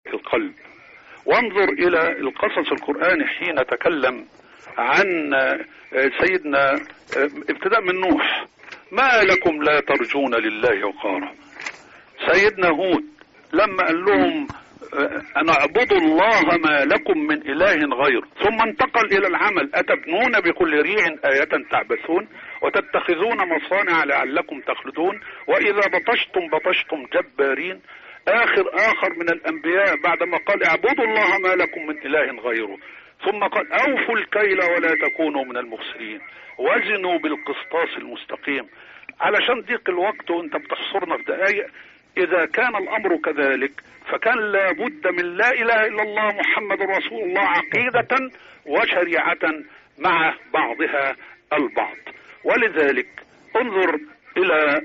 القلب. وانظر إلى القصص القرآني حين تكلم عن سيدنا ابتداء من نوح: ما لكم لا ترجون لله وقارا. سيدنا هود لما قال لهم أن اعبدوا الله ما لكم من إله غير، ثم انتقل إلى العمل: أتبنون بكل ريع آية تعبثون وتتخذون مصانع لعلكم تخلدون وإذا بطشتم بطشتم جبارين. آخر من الأنبياء بعدما قال اعبدوا الله ما لكم من إله غيره، ثم قال أوفوا الكيل ولا تكونوا من المخسرين وزنوا بالقسطاس المستقيم. علشان ضيق الوقت وانت بتحصرنا في دقائق، إذا كان الأمر كذلك فكان لابد من لا إله إلا الله محمد رسول الله عقيدة وشريعة مع بعضها البعض. ولذلك انظر إلى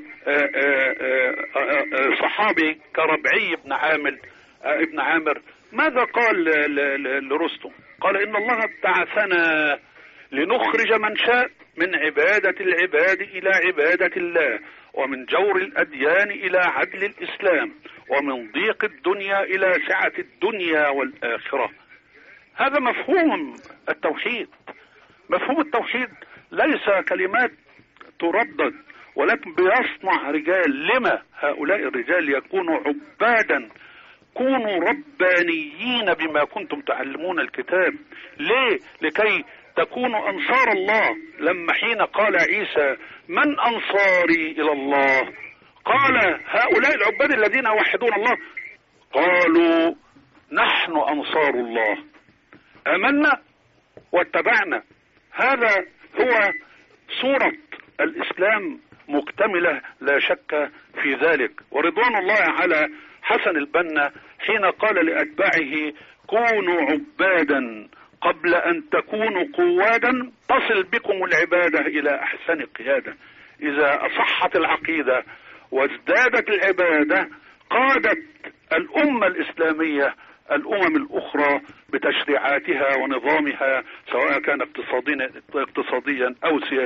صحابي كربعي ابن عامر ماذا قال لرستم؟ قال: إن الله ابتعثنا لنخرج من شاء من عبادة العباد إلى عبادة الله، ومن جور الأديان إلى عدل الإسلام، ومن ضيق الدنيا إلى سعة الدنيا والآخرة. هذا مفهوم التوحيد. مفهوم التوحيد ليس كلمات تردد، ولكن بيصنع رجال. لما هؤلاء الرجال يكونوا عبادا؟ كونوا ربانيين بما كنتم تعلمون الكتاب. ليه؟ لكي تكونوا أنصار الله. لما حين قال عيسى: من أنصاري إلى الله؟ قال هؤلاء العباد الذين يوحدون الله قالوا نحن أنصار الله، آمنا واتبعنا. هذا هو صورة الإسلام مكتملة لا شك في ذلك. ورضوان الله على حسن البنا حين قال لأتباعه: كونوا عبادا قبل أن تكونوا قوادا تصل بكم العبادة إلى أحسن قيادة. إذا أصحت العقيدة وازدادت العبادة قادت الأمة الإسلامية الأمم الأخرى بتشريعاتها ونظامها، سواء كان اقتصاديا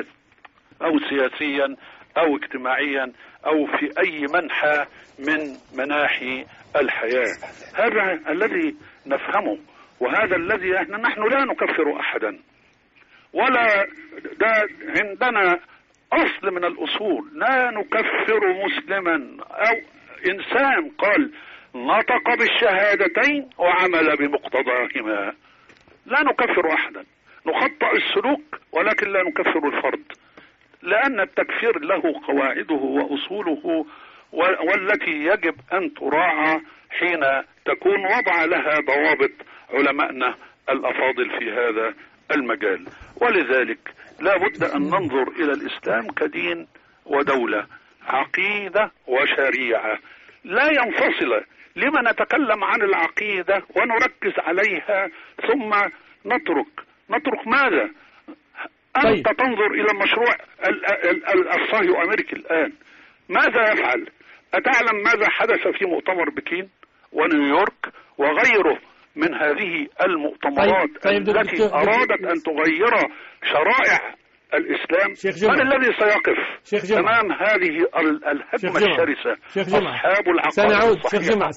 أو سياسيا أو اجتماعيا أو في أي منحى من مناحي الحياة. هذا الذي نفهمه، وهذا الذي نحن لا نكفر أحدا، ولا ده عندنا أصل من الأصول. لا نكفر مسلما أو إنسان قال نطق بالشهادتين وعمل بمقتضاهما. لا نكفر أحدا، نخطئ السلوك ولكن لا نكفر الفرد، لأن التكفير له قواعده وأصوله والتي يجب أن تراعى حين تكون وضع لها ضوابط علمائنا الأفاضل في هذا المجال. ولذلك لا بد أن ننظر إلى الإسلام كدين ودولة، عقيدة وشريعة لا ينفصل. لما نتكلم عن العقيدة ونركز عليها ثم نترك ماذا؟ أنت تنظر إلى مشروع الصهيو أمريكي الآن ماذا يفعل؟ أتعلم ماذا حدث في مؤتمر بكين ونيويورك وغيره من هذه المؤتمرات التي أرادت أن تغير شرائع الإسلام؟ من الذي سيقف أمام هذه الهجمة الشرسة؟ أصحاب العقائد الصحيحة.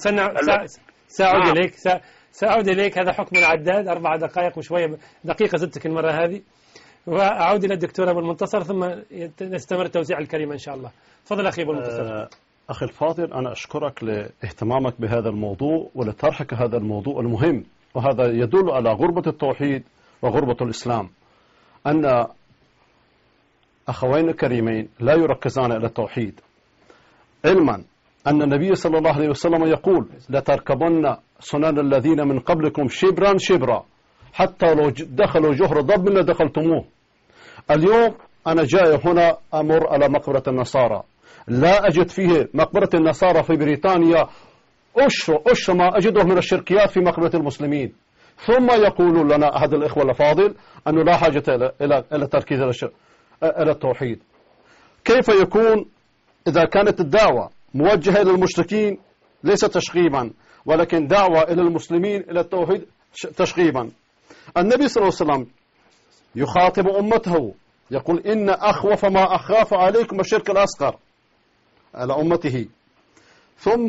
سأعود إليك. هذا حكم العداد 4 دقائق وشوية، دقيقة زدتك المرة هذه، وأعود إلى الدكتور أبو المنتصر ثم نستمر توزيع الكلمة إن شاء الله. تفضل أخي أبو المنتصر. أخي الفاضل، أنا أشكرك لاهتمامك بهذا الموضوع ولطرحك هذا الموضوع المهم، وهذا يدل على غربة التوحيد وغربة الإسلام، أن أخوين الكريمين لا يركزان على التوحيد، علما أن النبي صلى الله عليه وسلم يقول: لتركبن سنن الذين من قبلكم شبرا شبرا حتى لو دخلوا جحر ضب لدخلتموه. اليوم أنا جاي هنا أمر على مقبرة النصارى، لا أجد فيه مقبرة النصارى في بريطانيا أشر ما أجده من الشركيات في مقبرة المسلمين، ثم يقولون لنا أحد الإخوة الأفاضل أنه لا حاجة إلى تركيز إلى التوحيد. كيف يكون إذا كانت الدعوة موجهة إلى المشركين ليس تشغيبا، ولكن دعوة إلى المسلمين إلى التوحيد تشغيبا؟ النبي صلى الله عليه وسلم يخاطب أمته يقول: إن أخوف ما أخاف عليكم الشرك الأصغر على أمته. ثم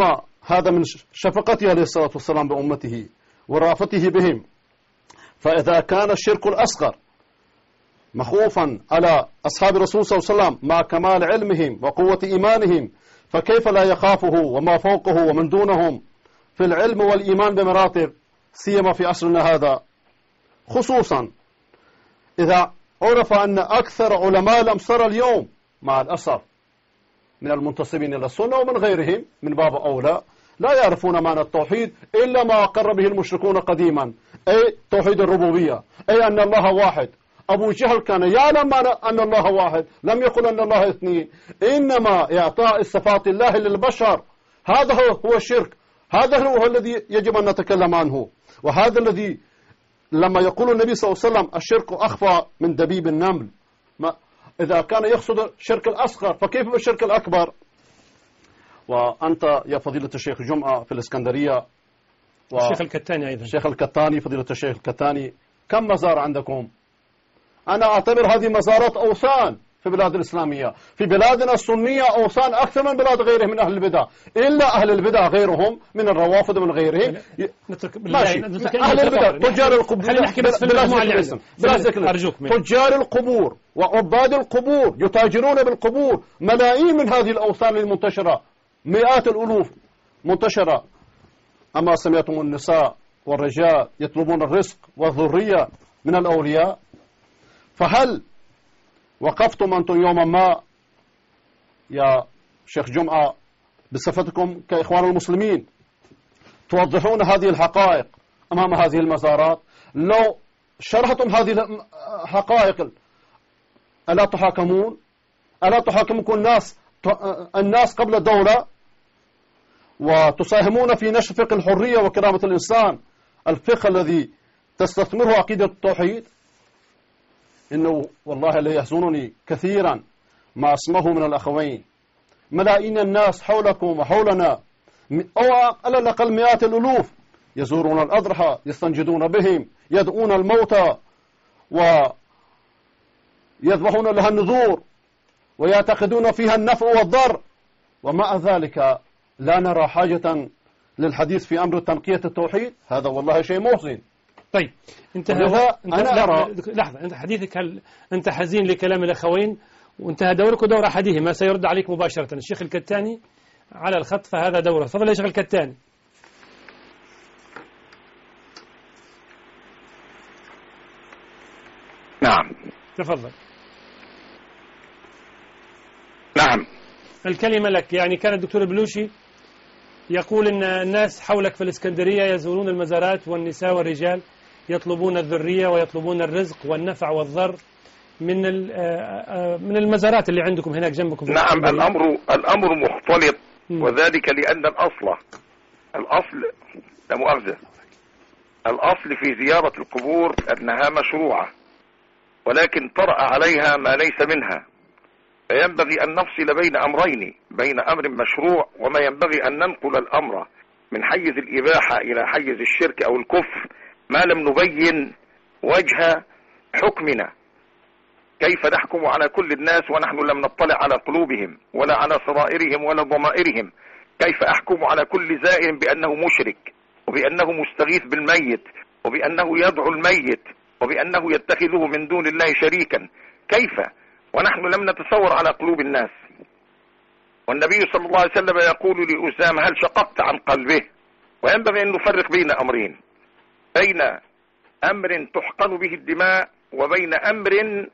هذا من شفقته عليه الصلاة والسلام بأمته ورافته بهم. فإذا كان الشرك الأصغر مخوفا على أصحاب الرسول صلى الله عليه وسلم مع كمال علمهم وقوة إيمانهم، فكيف لا يخافه وما فوقه ومن دونهم في العلم والإيمان بمراتب، سيما في عصرنا هذا، خصوصا إذا عرف أن أكثر علماء الأمصار اليوم مع الأسف من المنتسبين إلى السنة ومن غيرهم من باب أولى لا يعرفون معنى التوحيد إلا ما أقر به المشركون قديما، أي توحيد الربوبية، أي أن الله واحد. أبو جهل كان يعلم أن الله واحد، لم يقل أن الله اثنين، إنما إعطاء صفات الله للبشر هذا هو الشرك. هذا هو الذي يجب أن نتكلم عنه، وهذا الذي لما يقول النبي صلى الله عليه وسلم الشرك أخفى من دبيب النمل، إذا كان يقصد الشرك الأصغر فكيف بالشرك الأكبر؟ وأنت يا فضيلة الشيخ جمعة في الإسكندرية الشيخ الكتاني أيضا، الشيخ الكتاني، فضيلة الشيخ الكتاني، كم مزار عندكم؟ أنا أعتبر هذه مزارات أوثان في بلاد الإسلامية. في بلادنا السنية أوثان أكثر من بلاد غيرهم من أهل البدع، إلا أهل البدع غيرهم من الروافض ومن غيرهم. ماشي، أهل البدع تجار القبور، تجار القبور وعباد القبور يتاجرون بالقبور، ملايين من هذه الأوثان المنتشرة، مئات الألوف منتشرة. أما سمعتم النساء والرجال يطلبون الرزق والذرية من الأولياء؟ فهل وقفتم أنتم يوما ما يا شيخ جمعة بصفتكم كإخوان المسلمين توضحون هذه الحقائق أمام هذه المزارات؟ لو شرحتم هذه الحقائق ألا تحاكمون؟ ألا تحاكمكم الناس قبل الدولة؟ وتساهمون في نشر فقه الحرية وكرامة الإنسان، الفقه الذي تستثمره عقيدة التوحيد. إنه والله لا يحزنني كثيرا ما أسمعه من الأخوين، ملايين الناس حولكم وحولنا أو على الأقل مئات الألوف يزورون الأضرحة، يستنجدون بهم، يدعون الموتى ويذبحون لها النذور ويعتقدون فيها النفع والضر، ومع ذلك لا نرى حاجة للحديث في أمر تنقية التوحيد. هذا والله شيء محزن. طيب لحظة، أنت حديثك أنت حزين لكلام الأخوين وانتهى دورك ودور أحدهما سيرد عليك مباشرة. الشيخ الكتاني على الخط فهذا دوره. تفضل يا شيخ الكتاني. نعم تفضل. نعم الكلمة لك. يعني كان الدكتور البلوشي يقول إن الناس حولك في الإسكندرية يزورون المزارات والنساء والرجال يطلبون الذرية ويطلبون الرزق والنفع والضر من المزارات اللي عندكم هناك جنبكم. نعم الأمر مختلط، وذلك لأن الأصل لا مؤاخذة، الأصل في زيارة القبور أنها مشروعة، ولكن طرأ عليها ما ليس منها، فينبغي أن نفصل بين أمرين، بين أمر مشروع وما ينبغي أن ننقل الأمر من حيز الإباحة إلى حيز الشرك أو الكفر ما لم نبين وجه حكمنا. كيف نحكم على كل الناس ونحن لم نطلع على قلوبهم ولا على سرائرهم ولا ضمائرهم؟ كيف أحكم على كل زائر بأنه مشرك وبأنه مستغيث بالميت وبأنه يدعو الميت وبأنه يتخذه من دون الله شريكا؟ كيف ونحن لم نتصور على قلوب الناس؟ والنبي صلى الله عليه وسلم يقول لأسامة: هل شققت عن قلبه؟ وينبغي أن نفرق بين أمرين، بين أمر تحقن به الدماء وبين أمر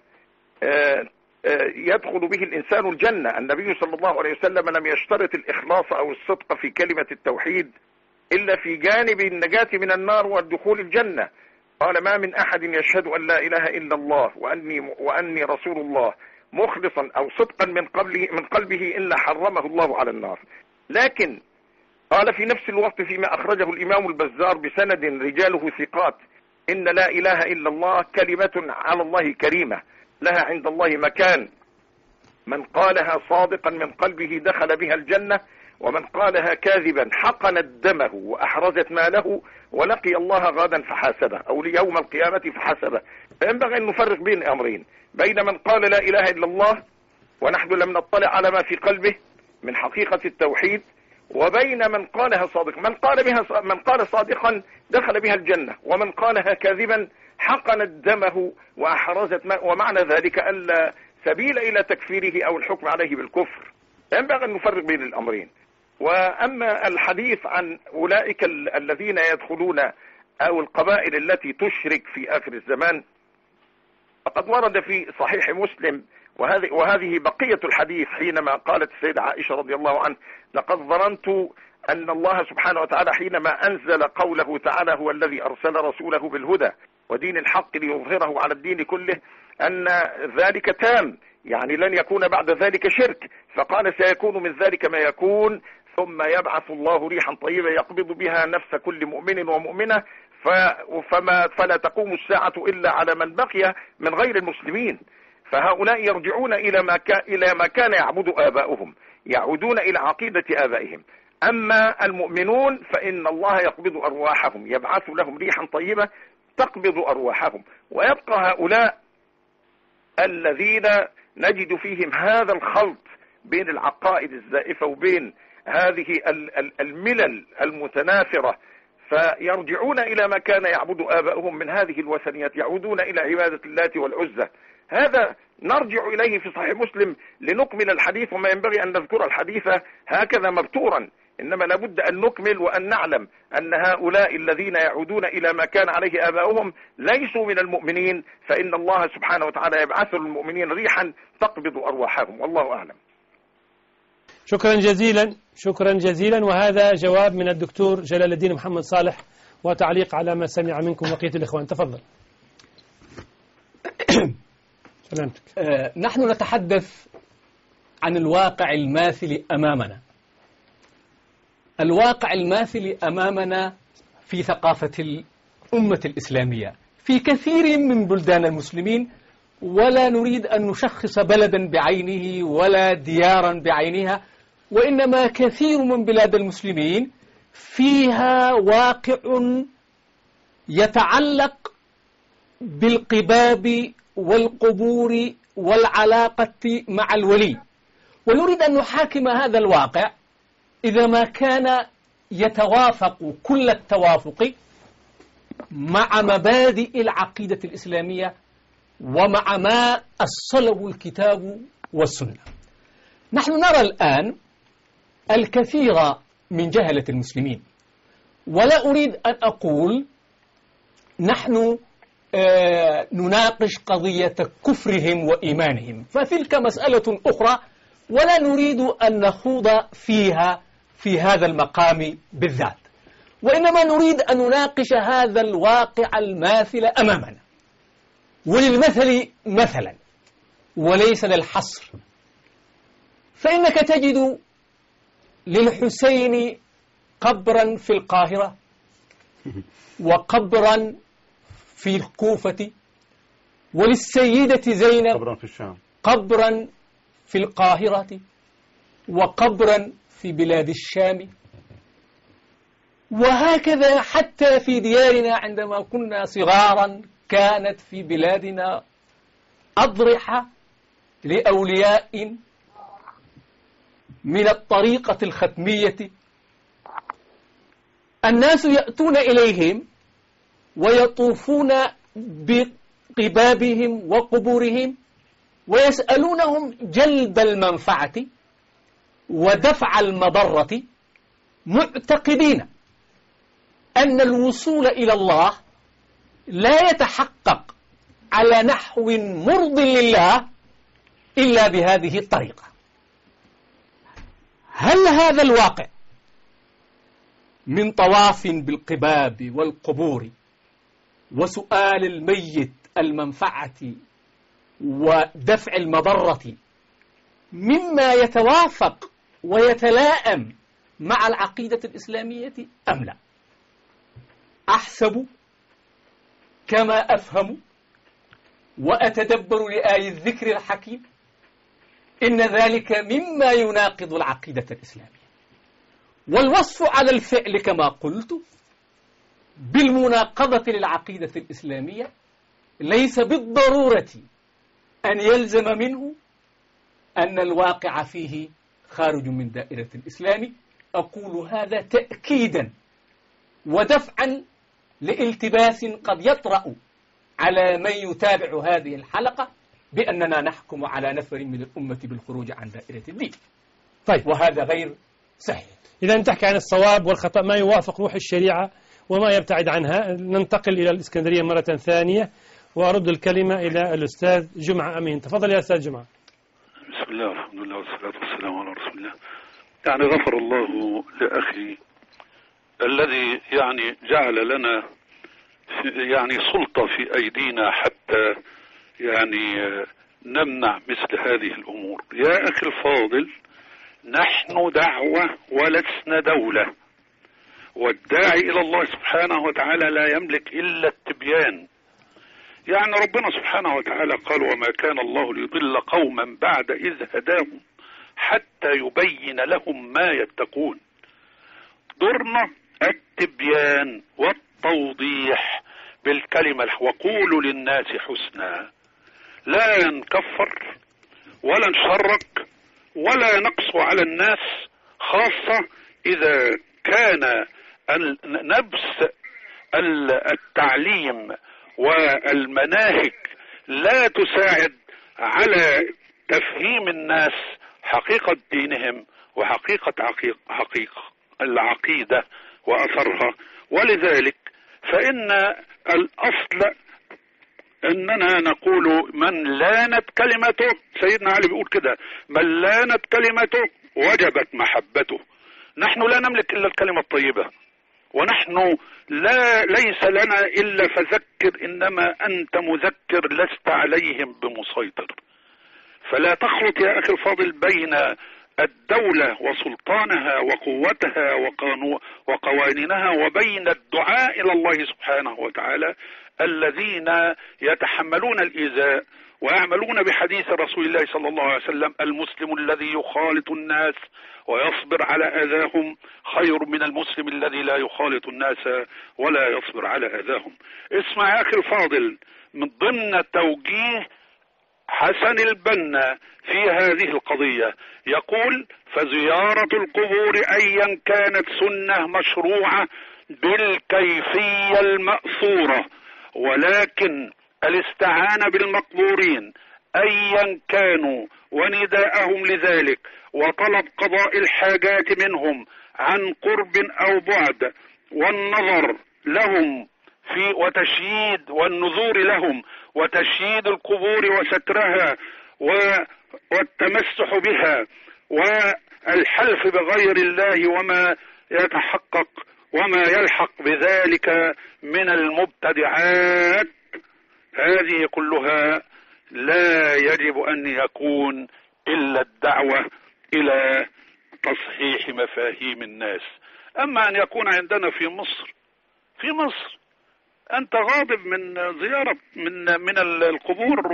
يدخل به الإنسان الجنة. النبي صلى الله عليه وسلم لم يشترط الإخلاص أو الصدق في كلمة التوحيد إلا في جانب النجاة من النار والدخول الجنة. قال: ما من أحد يشهد أن لا إله إلا الله وأني رسول الله مخلصا أو صدقا من قلبه إلا حرمه الله على النار. لكن قال في نفس الوقت فيما أخرجه الإمام البزار بسند رجاله ثقات: إن لا إله إلا الله كلمة على الله كريمة لها عند الله مكان، من قالها صادقا من قلبه دخل بها الجنة، ومن قالها كاذبا حقنت دمه وأحرزت ماله ولقي الله غدا فحاسبه أو ليوم القيامة فحاسبه. فينبغي أن نفرق بين أمرين، بين من قال لا إله إلا الله ونحن لم نطلع على ما في قلبه من حقيقة التوحيد، وبين من قالها صادقا. من قال صادقا دخل بها الجنة، ومن قالها كاذبا حقنت دمه وأحرزت ومعنى ذلك ألا سبيل إلى تكفيره أو الحكم عليه بالكفر. ينبغي أن نفرق بين الأمرين. وأما الحديث عن أولئك الذين يدخلون أو القبائل التي تشرك في آخر الزمان، فقد ورد في صحيح مسلم، وهذه بقية الحديث، حينما قالت السيدة عائشة رضي الله عنها: لقد ظننت أن الله سبحانه وتعالى حينما أنزل قوله تعالى: هو الذي أرسل رسوله بالهدى ودين الحق ليظهره على الدين كله، أن ذلك تام، يعني لن يكون بعد ذلك شرك. فقال: سيكون من ذلك ما يكون، ثم يبعث الله ريحا طيبة يقبض بها نفس كل مؤمن ومؤمنة، فلا تقوم الساعة إلا على من بقي من غير المسلمين. فهؤلاء يرجعون إلى ما كان يعبد آباؤهم، يعودون إلى عقيدة آبائهم. أما المؤمنون فإن الله يقبض أرواحهم، يبعث لهم ريحا طيبة تقبض أرواحهم. ويبقى هؤلاء الذين نجد فيهم هذا الخلط بين العقائد الزائفة وبين هذه الملل المتنافرة، فيرجعون إلى ما كان يعبد آباؤهم من هذه الوثنيات، يعودون إلى عبادة اللات والعزى. هذا نرجع إليه في صحيح مسلم لنكمل الحديث، وما ينبغي أن نذكر الحديث هكذا مبتورا، إنما لابد أن نكمل وأن نعلم أن هؤلاء الذين يعودون إلى ما كان عليه آباؤهم ليسوا من المؤمنين، فإن الله سبحانه وتعالى يبعث للمؤمنين ريحا تقبض أرواحهم. والله أعلم. شكرا جزيلا، شكرا جزيلا. وهذا جواب من الدكتور جلال الدين محمد صالح، وتعليق على ما سمع منكم بقية الإخوان. تفضل. سلامتك. نحن نتحدث عن الواقع الماثل أمامنا. الواقع الماثل أمامنا في ثقافة الأمة الإسلامية في كثير من بلدان المسلمين، ولا نريد أن نشخص بلدا بعينه ولا ديارا بعينها، وإنما كثير من بلاد المسلمين فيها واقع يتعلق بالقباب والقبور والعلاقة مع الولي، ونريد أن نحاكم هذا الواقع إذا ما كان يتوافق كل التوافق مع مبادئ العقيدة الإسلامية ومع ما أصله الكتاب والسنة. نحن نرى الآن الكثير من جهلة المسلمين، ولا أريد أن أقول نحن نناقش قضية كفرهم وإيمانهم، فتلك مسألة أخرى ولا نريد أن نخوض فيها في هذا المقام بالذات، وإنما نريد أن نناقش هذا الواقع الماثل أمامنا، وللمثل مثلا وليس للحصر. فإنك تجد للحسين قبرا في القاهرة، وقبرا في الكوفة، وللسيدة زينب قبرا في الشام، قبرا في القاهرة، وقبرا في بلاد الشام، وهكذا حتى في ديارنا عندما كنا صغارا كانت في بلادنا أضرحة لأولياء من الطريقة الختمية، الناس يأتون إليهم ويطوفون بقبابهم وقبورهم ويسألونهم جلب المنفعة ودفع المضرة، معتقدين أن الوصول إلى الله لا يتحقق على نحو مرض لله إلا بهذه الطريقة. هل هذا الواقع من طواف بالقباب والقبور وسؤال الميت المنفعة ودفع المضرة مما يتوافق ويتلائم مع العقيدة الإسلامية أم لا؟ أحسب كما أفهم وأتدبر لآي الذكر الحكيم إن ذلك مما يناقض العقيدة الإسلامية، والوصف على الفعل كما قلت بالمناقضة للعقيدة الإسلامية ليس بالضرورة أن يلزم منه أن الواقع فيه خارج من دائرة الإسلام، أقول هذا تأكيدا ودفعا لالتباس قد يطرأ على من يتابع هذه الحلقة بأننا نحكم على نفر من الأمة بالخروج عن دائرة الدين. طيب، وهذا غير صحيح. إذا تحكي عن الصواب والخطأ، ما يوافق روح الشريعة وما يبتعد عنها. ننتقل إلى الإسكندرية مرة ثانية وأرد الكلمة إلى الأستاذ جمعة أمين. تفضل يا أستاذ جمعة. بسم الله والحمد لله والصلاة والسلام على رسول الله. يعني غفر الله لأخي الذي يعني جعل لنا يعني سلطة في أيدينا حتى يعني نمنع مثل هذه الأمور. يا أخي الفاضل، نحن دعوة ولسنا دولة، والداعي إلى الله سبحانه وتعالى لا يملك إلا التبيان. يعني ربنا سبحانه وتعالى قال: وما كان الله ليضل قوما بعد إذ هداهم حتى يبين لهم ما يتقون. دورنا التبيان والتوضيح بالكلمة، وقولوا للناس حسنا، لا نكفر ولا نشرك ولا نقص على الناس، خاصة إذا كان نبس التعليم والمناهج لا تساعد على تفهيم الناس حقيقة دينهم وحقيقة العقيدة وأثرها. ولذلك فإن الأصل أننا نقول: من لانت كلمته، سيدنا علي بيقول كده: من لانت كلمته وجبت محبته. نحن لا نملك إلا الكلمة الطيبة، ونحن ليس لنا إلا فذكر، إنما أنت مذكر لست عليهم بمسيطر. فلا تخلط يا أخي الفاضل بين الدولة وسلطانها وقوتها وقوانينها وبين الدعاء إلى الله سبحانه وتعالى الذين يتحملون الإيذاء ويعملون بحديث رسول الله صلى الله عليه وسلم: المسلم الذي يخالط الناس ويصبر على أذاهم خير من المسلم الذي لا يخالط الناس ولا يصبر على أذاهم. اسمع يا أخي الفاضل، من ضمن توجيه حسن البنا في هذه القضية يقول: فزيارة القبور أيا كانت سنة مشروعة بالكيفية المأثورة، ولكن الاستعانة بالمقبورين أيا كانوا ونداءهم لذلك وطلب قضاء الحاجات منهم عن قرب أو بعد والنظر لهم في وتشييد والنذور لهم وتشييد القبور وسترها والتمسح بها والحلف بغير الله وما يتحقق وما يلحق بذلك من المبتدعات، هذه كلها لا يجب أن يكون إلا الدعوة إلى تصحيح مفاهيم الناس. أما أن يكون عندنا في مصر أنت غاضب من زيارة من القبور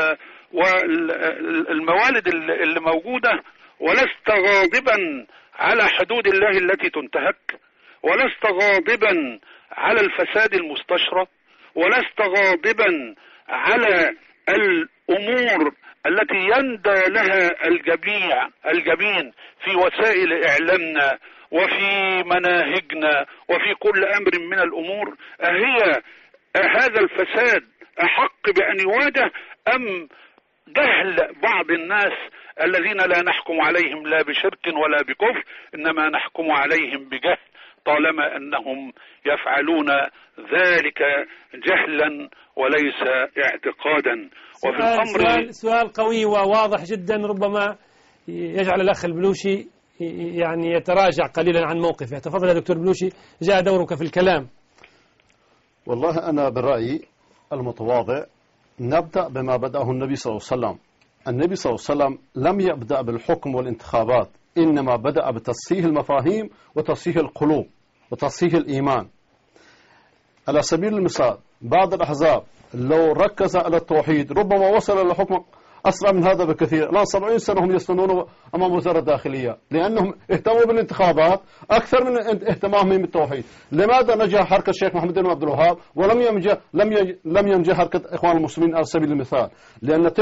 والموالد اللي موجودة، ولست غاضبا على حدود الله التي تنتهك، ولست غاضبا على الفساد المستشرى، ولست غاضبا على الأمور التي يندى لها الجبين في وسائل إعلامنا وفي مناهجنا وفي كل أمر من الأمور. أهي هذا الفساد أحق بأن يواجه أم جهل بعض الناس الذين لا نحكم عليهم لا بشرك ولا بكفر، إنما نحكم عليهم بجهل طالما أنهم يفعلون ذلك جهلا وليس اعتقادا. وفي الأمر سؤال قوي وواضح جدا، ربما يجعل الأخ البلوشي يعني يتراجع قليلا عن موقفه. تفضل يا دكتور بلوشي، جاء دورك في الكلام. والله أنا برأيي المتواضع نبدأ بما بدأه النبي صلى الله عليه وسلم. النبي صلى الله عليه وسلم لم يبدأ بالحكم والانتخابات، إنما بدأ بتصحيح المفاهيم وتصحيح القلوب وتصحيح الإيمان. على سبيل المثال بعض الأحزاب لو ركز على التوحيد ربما وصل إلى الحكم أسرع من هذا بكثير. الآن 70 سنة هم يستنون أمام وزارة الداخلية لأنهم اهتموا بالانتخابات أكثر من اهتمامهم بالتوحيد. لماذا نجح حركة الشيخ محمد بن عبد الوهاب ولم ينجح حركة إخوان المسلمين على سبيل المثال؟ لأن تلك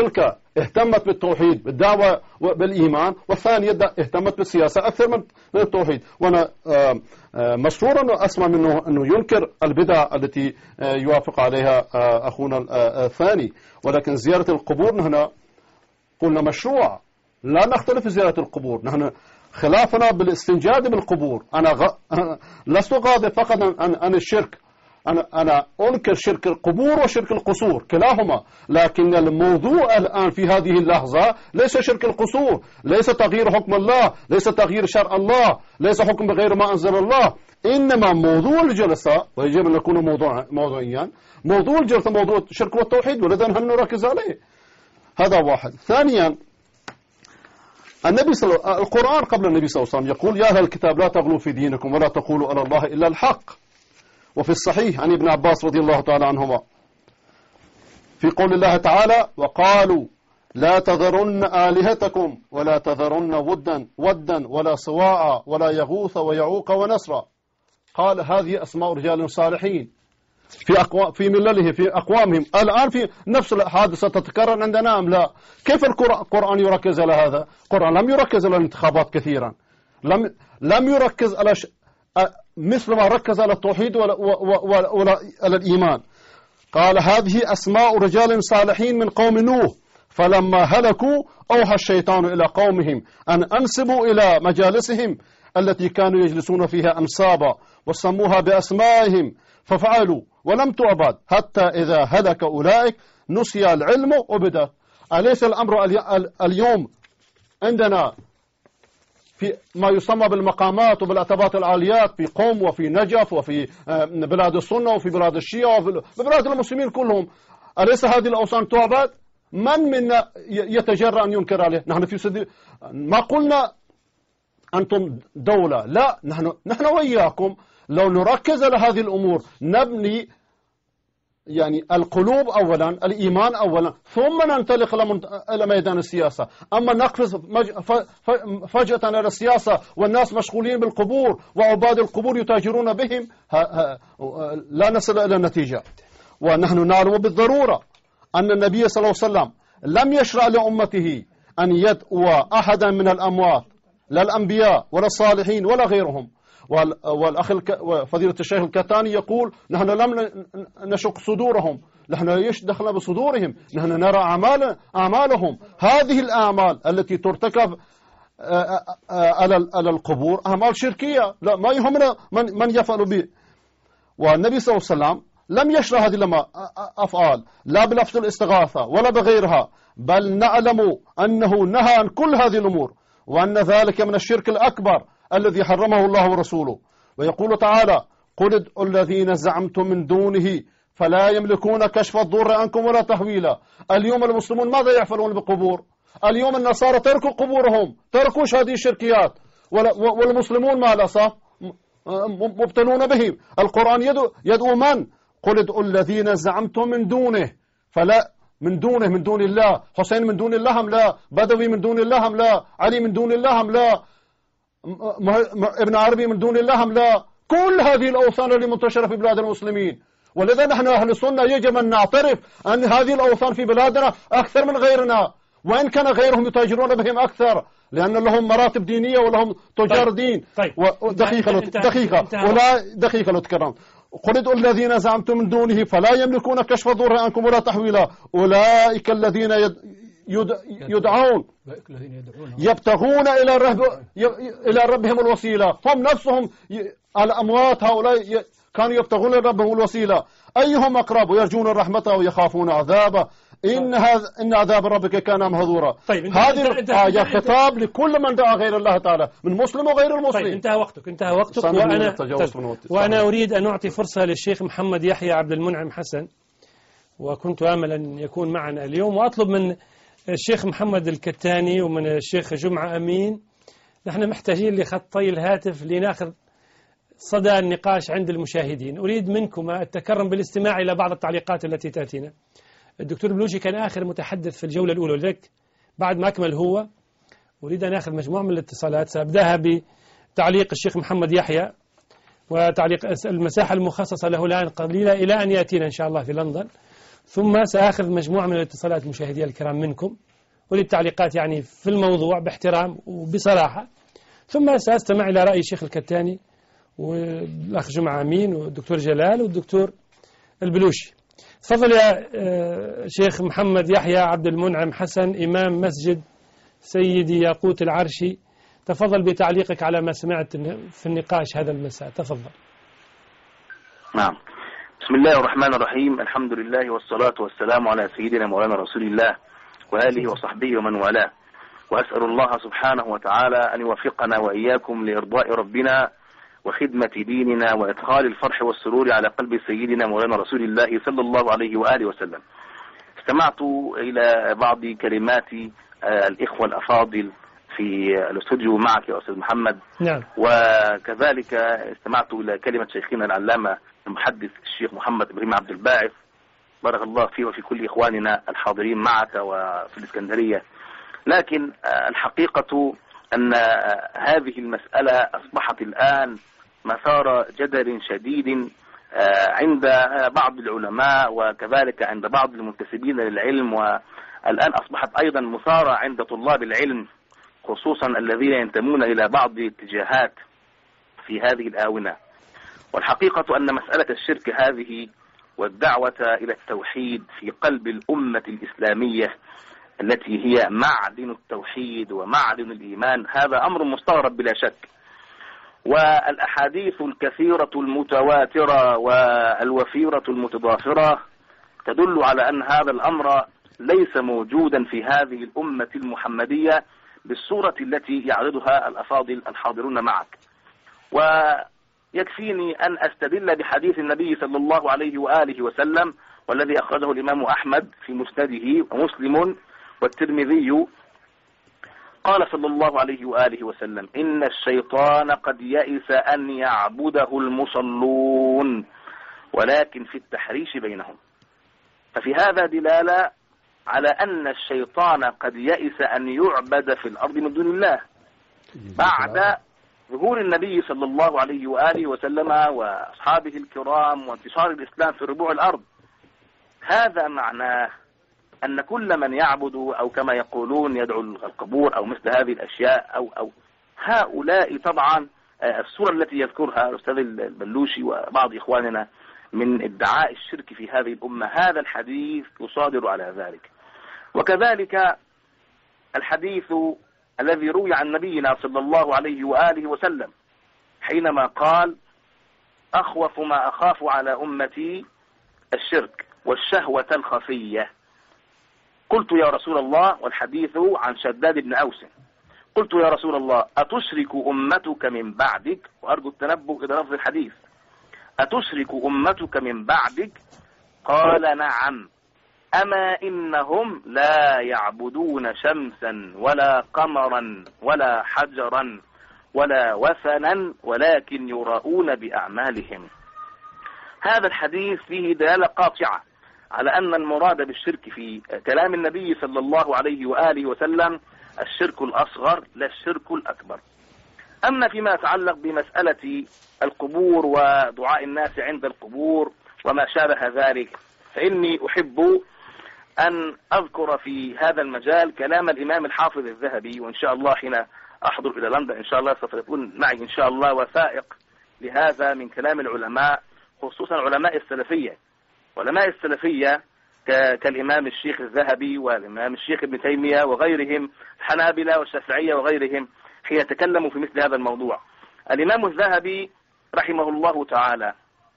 اهتمت بالتوحيد بالدعوة بالإيمان، والثانية اهتمت بالسياسة أكثر من التوحيد. وأنا مسرور أنه أسمع منه أنه ينكر البدع التي يوافق عليها أخونا الثاني. ولكن زيارة القبور نحن قلنا مشروع، لا نختلف في زيارة القبور. نحن خلافنا بالاستنجاد بالقبور. أنا لست غاضب فقط عن الشرك، أنا أنكر شرك القبور وشرك القصور كلاهما، لكن الموضوع الآن في هذه اللحظة ليس شرك القصور، ليس تغيير حكم الله، ليس تغيير شرع الله، ليس حكم بغير ما أنزل الله. إنما موضوع الجلسة، ويجب أن يكون موضوعيا، موضوع الجلسة موضوع الشرك والتوحيد، ولذا نحن نركز عليه. هذا واحد. ثانيا القرآن قبل النبي صلى الله عليه وسلم يقول: يا أهل الكتاب لا تغلوا في دينكم ولا تقولوا على الله إلا الحق. وفي الصحيح عن ابن عباس رضي الله تعالى عنهما في قول الله تعالى: وقالوا لا تذرن آلهتكم ولا تذرن ودا ولا سواعا ولا يغوث ويعوق ونسرا. قال هذه أسماء رجال صالحين في ملله في أقوامهم. الآن في نفس الحادثة تتكرر عندنا أم لا؟ كيف القرآن يركز على هذا؟ القرآن لم يركز على الانتخابات كثيرا، لم يركز على مثل ما ركز على التوحيد ولا على الإيمان. قال هذه أسماء رجال صالحين من قوم نوح فلما هلكوا أوحى الشيطان إلى قومهم أن أنسبوا إلى مجالسهم التي كانوا يجلسون فيها أنسابا وسموها بأسمائهم ففعلوا ولم تعبد حتى إذا هلك أولئك نسي العلم وبدأ. أليس الأمر اليوم عندنا في ما يسمى بالمقامات وبالعتبات العاليات في قم وفي نجف وفي بلاد السنة وفي بلاد الشيعة وفي بلاد المسلمين كلهم، أليس هذه الأوثان تعبد؟ من منا يتجرأ أن ينكر عليه؟ نحن في ما قلنا أنتم دولة، لا، نحن وإياكم لو نركز على هذه الأمور نبني يعني القلوب أولا، الإيمان أولا، ثم ننطلق إلى ميدان السياسة. أما نقفز فجأة إلى السياسة والناس مشغولين بالقبور وعباد القبور يتاجرون بهم، لا نصل إلى النتيجة. ونحن نعلم بالضرورة أن النبي صلى الله عليه وسلم لم يشرع لأمته أن يدعو أحدا من الأموات، لا الأنبياء ولا الصالحين ولا غيرهم. والأخ فضيلة الشيخ الكتاني يقول نحن لم نشق صدورهم، نحن ايش دخلنا بصدورهم، نحن نرى أعمالهم. هذه الأعمال التي ترتكب على القبور أعمال شركية، لا ما يهمنا من يفعل به. والنبي صلى الله عليه وسلم لم يشرع هذه الأفعال لا بلفظ الاستغاثة ولا بغيرها، بل نعلم أنه نهى عن كل هذه الأمور، وأن ذلك من الشرك الأكبر الذي حرمه الله ورسوله. ويقول تعالى: قل ادعوا الذين زعمتم من دونه فلا يملكون كشف الضر عنكم ولا تحويلا. اليوم المسلمون ماذا يفعلون بالقبور؟ اليوم النصارى تركوا قبورهم، تركوا هذه الشركيات، والمسلمون مع الأسف مبتلون بهم. القرآن يدعو من؟ قل ادعوا الذين زعمتم من دونه، فلا من دون الله. حسين من دون الله هم لا، بدوي من دون الله هم لا، علي من دون الله هم لا، ابن عربي من دون الله هم لا. كل هذه الأوثان اللي منتشرة في بلاد المسلمين. ولذا نحن أهل السنة يجب أن نعترف أن هذه الأوثان في بلادنا أكثر من غيرنا، وإن كان غيرهم يتاجرون بهم أكثر، لأن لهم مراتب دينية ولهم تجار دين. دقيقة لو تكرمت. قل ادعوا الذين زعمتم من دونه فلا يملكون كشف ضر عنكم ولا تحويلا. أولئك الذين يدعون يبتغون إلى ربهم الوسيلة. هم نفسهم الأموات هؤلاء كانوا يبتغون ربهم الوسيلة أيهم أقرب ويرجون رحمته ويخافون عذابه إن عذاب ربك كان مهذورا. طيب هذه الآية خطاب لكل من دعا غير الله تعالى من مسلم وغير المسلم. طيب انتهى وقتك وأنا أريد أن أعطي فرصة للشيخ محمد يحيى عبد المنعم حسن، وكنت آمل أن يكون معنا اليوم، وأطلب من الشيخ محمد الكتاني ومن الشيخ جمعة أمين، نحن محتاجين لخطي الهاتف لنأخذ صدى النقاش عند المشاهدين. أريد منكم التكرم بالاستماع إلى بعض التعليقات التي تأتينا. الدكتور بلوشي كان آخر متحدث في الجولة الأولى، ولذلك بعد ما أكمل هو أريد أن أخذ مجموعة من الاتصالات. سأبدأها بتعليق الشيخ محمد يحيى وتعليق المساحة المخصصة له الآن قليلة إلى أن يأتينا إن شاء الله في لندن، ثم سأخذ مجموعة من الاتصالات مشاهدي الكرام منكم أريد تعليقات يعني في الموضوع باحترام وبصراحة، ثم سأستمع إلى رأي الشيخ الكتاني والأخ جمعة أمين والدكتور جلال والدكتور البلوشي. تفضل يا شيخ محمد يحيى عبد المنعم حسن إمام مسجد سيدي ياقوت العرشي، تفضل بتعليقك على ما سمعت في النقاش هذا المساء، تفضل. نعم. بسم الله الرحمن الرحيم، الحمد لله والصلاة والسلام على سيدنا مولانا رسول الله وآله وصحبه ومن والاه، وأسأل الله سبحانه وتعالى أن يوفقنا وإياكم لإرضاء ربنا وخدمة ديننا وإدخال الفرح والسرور على قلب سيدنا مولانا رسول الله صلى الله عليه وآله وسلم. استمعت إلى بعض كلمات الإخوة الأفاضل في الاستوديو معك يا أستاذ محمد. نعم. وكذلك استمعت إلى كلمة شيخنا العلامة المحدث الشيخ محمد إبراهيم عبد الباعث، بارك الله فيه وفي كل إخواننا الحاضرين معك وفي الإسكندرية. لكن الحقيقة أن هذه المسألة أصبحت الآن مثار جدل شديد عند بعض العلماء وكذلك عند بعض المنتسبين للعلم، والآن أصبحت أيضا مثارة عند طلاب العلم خصوصا الذين ينتمون إلى بعض الاتجاهات في هذه الآونة. والحقيقة أن مسألة الشرك هذه والدعوة إلى التوحيد في قلب الأمة الإسلامية التي هي معدن التوحيد ومعدن الإيمان، هذا أمر مستغرب بلا شك. والأحاديث الكثيرة المتواترة والوفيرة المتضافرة تدل على أن هذا الأمر ليس موجودا في هذه الأمة المحمدية بالصورة التي يعرضها الأفاضل الحاضرون معك. ويكفيني أن أستدل بحديث النبي صلى الله عليه وآله وسلم والذي أخرجه الإمام أحمد في مسنده ومسلم والترمذي، قال صلى الله عليه وآله وسلم: إن الشيطان قد يئس أن يعبده المصلون ولكن في التحريش بينهم. ففي هذا دلالة على أن الشيطان قد يئس أن يعبد في الأرض من دون الله بعد ظهور النبي صلى الله عليه وآله وسلم وأصحابه الكرام وانتشار الإسلام في ربوع الأرض. هذا معناه أن كل من يعبد أو كما يقولون يدعو القبور أو مثل هذه الأشياء أو هؤلاء، طبعا الصورة التي يذكرها الأستاذ البلوشي وبعض إخواننا من ادعاء الشرك في هذه الأمة، هذا الحديث يصادر على ذلك. وكذلك الحديث الذي روي عن نبينا صلى الله عليه وآله وسلم حينما قال: أخوف ما أخاف على أمتي الشرك والشهوة الخفية. قلت يا رسول الله، والحديث عن شداد بن أوس، قلت يا رسول الله أتشرك أمتك من بعدك؟ وأرجو التنبه إلى لفظ الحديث: أتشرك أمتك من بعدك؟ قال: نعم. أما إنهم لا يعبدون شمسا ولا قمرا ولا حجرا ولا وثنا ولكن يراؤون بأعمالهم. هذا الحديث فيه دلالة قاطعة على أن المراد بالشرك في كلام النبي صلى الله عليه وآله وسلم الشرك الأصغر لا الشرك الأكبر. أما فيما يتعلق بمسألة القبور ودعاء الناس عند القبور وما شابه ذلك، فإني أحب أن أذكر في هذا المجال كلام الإمام الحافظ الذهبي، وإن شاء الله حين أحضر إلى لندن إن شاء الله سوف يكون معي إن شاء الله وثائق لهذا من كلام العلماء، خصوصا علماء السلفية. علماء السلفية كالإمام الشيخ الذهبي والإمام الشيخ ابن تيمية وغيرهم، الحنابلة والشافعية وغيرهم، حين يتكلموا في مثل هذا الموضوع. الإمام الذهبي رحمه الله تعالى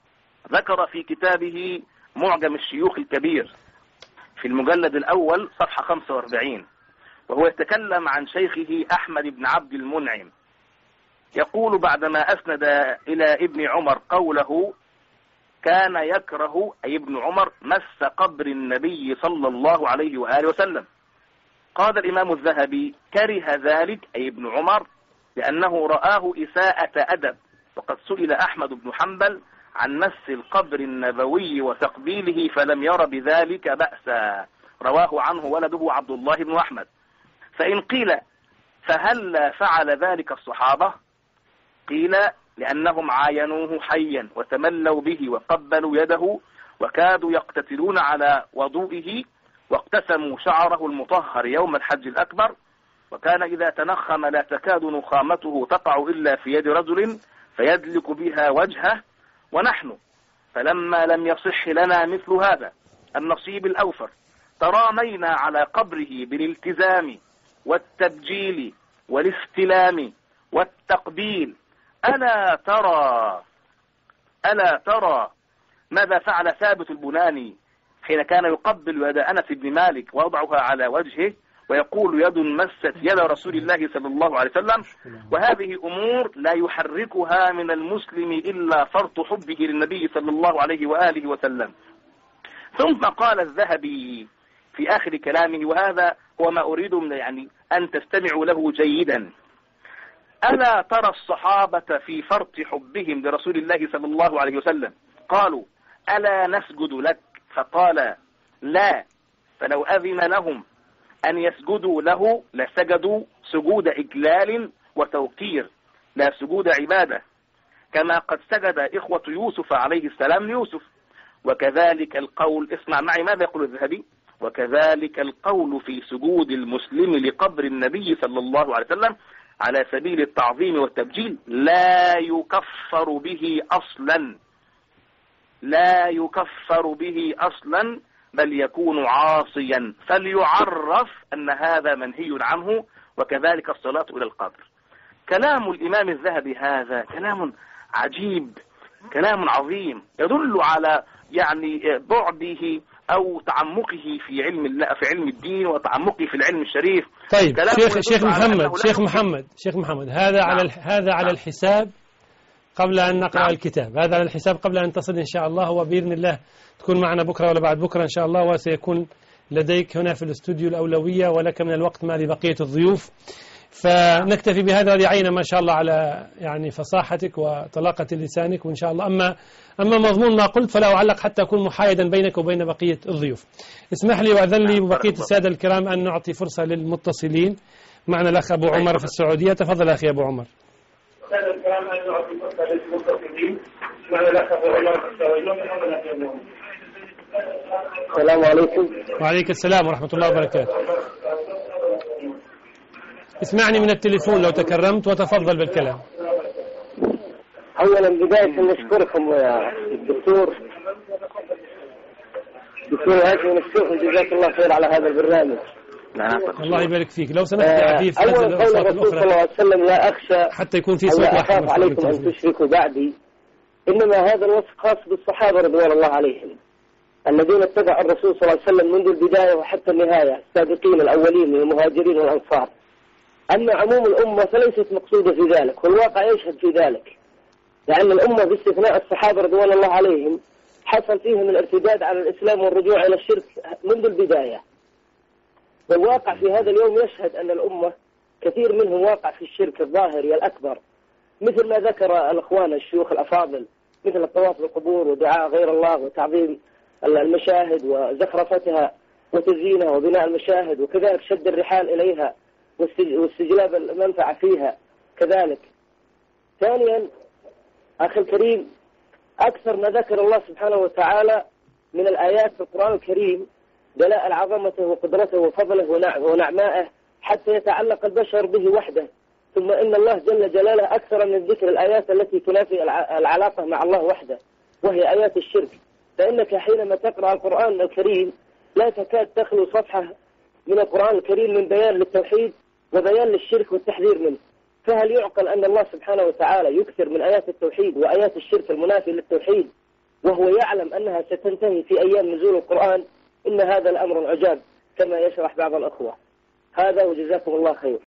ذكر في كتابه معجم الشيوخ الكبير في المجلد الأول صفحة 45، وهو يتكلم عن شيخه أحمد بن عبد المنعم، يقول بعدما أسند إلى ابن عمر قوله: كان يكره أي ابن عمر مس قبر النبي صلى الله عليه وآله وسلم. قال الإمام الذهبي: كره ذلك أي ابن عمر لأنه رآه إساءة أدب، وقد سئل أحمد بن حنبل عن مس القبر النبوي وتقبيله فلم ير بذلك بأسا، رواه عنه ولده عبد الله بن أحمد. فإن قيل فهل فعل ذلك الصحابة؟ قيل: لأنهم عاينوه حيا وتملوا به وقبلوا يده وكادوا يقتتلون على وضوئه واقتسموا شعره المطهر يوم الحج الأكبر، وكان إذا تنخم لا تكاد نخامته تقع إلا في يد رجل فيدلك بها وجهه. ونحن فلما لم يصح لنا مثل هذا النصيب الأوفر ترامينا على قبره بالالتزام والتبجيل والاستلام والتقبيل. ألا ترى ماذا فعل ثابت البناني حين كان يقبل يد أنس بن مالك ويضعها على وجهه ويقول يد مست يد رسول الله صلى الله عليه وسلم. وهذه أمور لا يحركها من المسلم إلا فرط حبه للنبي صلى الله عليه وآله وسلم. ثم قال الذهبي في آخر كلامه، وهذا هو ما أريد أن تستمعوا له جيدا: ألا ترى الصحابة في فرط حبهم لرسول الله صلى الله عليه وسلم قالوا ألا نسجد لك؟ فقال لا، فلو أذن لهم أن يسجدوا له لسجدوا سجود إجلال وتوقير لا سجود عبادة، كما قد سجد إخوة يوسف عليه السلام ليوسف. وكذلك القول، اسمع معي ماذا يقول الذهبي: وكذلك القول في سجود المسلم لقبر النبي صلى الله عليه وسلم على سبيل التعظيم والتبجيل لا يكفر به أصلا، لا يكفر به أصلا، بل يكون عاصيا، فليعرف أن هذا منهي عنه. وكذلك الصلاة إلى القبر. كلام الإمام الذهبي هذا كلام عجيب، كلام عظيم، يدل على بعده أو تعمقه في علم الدين وتعمقه في العلم الشريف. طيب شيخ محمد هذا على الحساب قبل أن نقرأ الكتاب، هذا على الحساب قبل أن تصل إن شاء الله، وبإذن الله تكون معنا بكرة ولا بعد بكرة إن شاء الله، وسيكون لديك هنا في الاستوديو الأولوية ولك من الوقت ما لبقية الضيوف. فنكتفي بهذا رعينا ما شاء الله على فصاحتك وطلاقة لسانك، وإن شاء الله أما مضمون ما قلت فلا أعلق حتى أكون محايدا بينك وبين بقية الضيوف. اسمح لي وأذن لي وبقية السادة الكرام أن نعطي فرصة للمتصلين. معنا الأخ أبو عمر في السعودية. تفضل أخي أبو عمر. السلام عليكم. وعليك السلام ورحمة الله وبركاته. اسمعني من التليفون لو تكرمت وتفضل بالكلام. أولا بداية نشكركم يا دكتور هاشم الشيخ، جزاك الله خير على هذا البرنامج. الله يبارك فيك. لو سمحت يا عفيف أول قول الرسول صلى الله عليه وسلم لا أخشى حتى يكون في صوت أخاف عليكم أن تشركوا بعدي، إنما هذا الوصف خاص بالصحابة رضوان الله عليهم الذين اتبعوا الرسول صلى الله عليه وسلم منذ البداية وحتى النهاية، السابقين الأولين من المهاجرين والأنصار. أما عموم الأمة فليست مقصودة في ذلك، والواقع يشهد في ذلك، لأن الأمة باستثناء الصحابة رضوان الله عليهم حصل فيهم الارتداد على الإسلام والرجوع إلى الشرك منذ البداية. والواقع في هذا اليوم يشهد أن الأمة كثير منهم واقع في الشرك الظاهري الأكبر، مثل ما ذكر الأخوان الشيوخ الأفاضل، مثل الطواف بالقبور ودعاء غير الله وتعظيم المشاهد وزخرفتها وتزيينها وبناء المشاهد، وكذلك شد الرحال إليها واستجلاب المنفعة فيها كذلك. ثانيا أخي الكريم، أكثر ما ذكر الله سبحانه وتعالى من الآيات في القرآن الكريم دلائل عظمته وقدرته وفضله ونعمائه حتى يتعلق البشر به وحده. ثم إن الله جل جلاله أكثر من ذكر الآيات التي تنافي العلاقة مع الله وحده، وهي آيات الشرك. فإنك حينما تقرأ القرآن الكريم لا تكاد تخلو صفحة من القرآن الكريم من بيان للتوحيد وبيان للشرك والتحذير منه. فهل يعقل أن الله سبحانه وتعالى يكثر من آيات التوحيد وآيات الشرك المنافي للتوحيد وهو يعلم أنها ستنتهي في أيام نزول القرآن؟ إن هذا الأمر عجاب كما يشرح بعض الأخوة. هذا وجزاكم الله خير.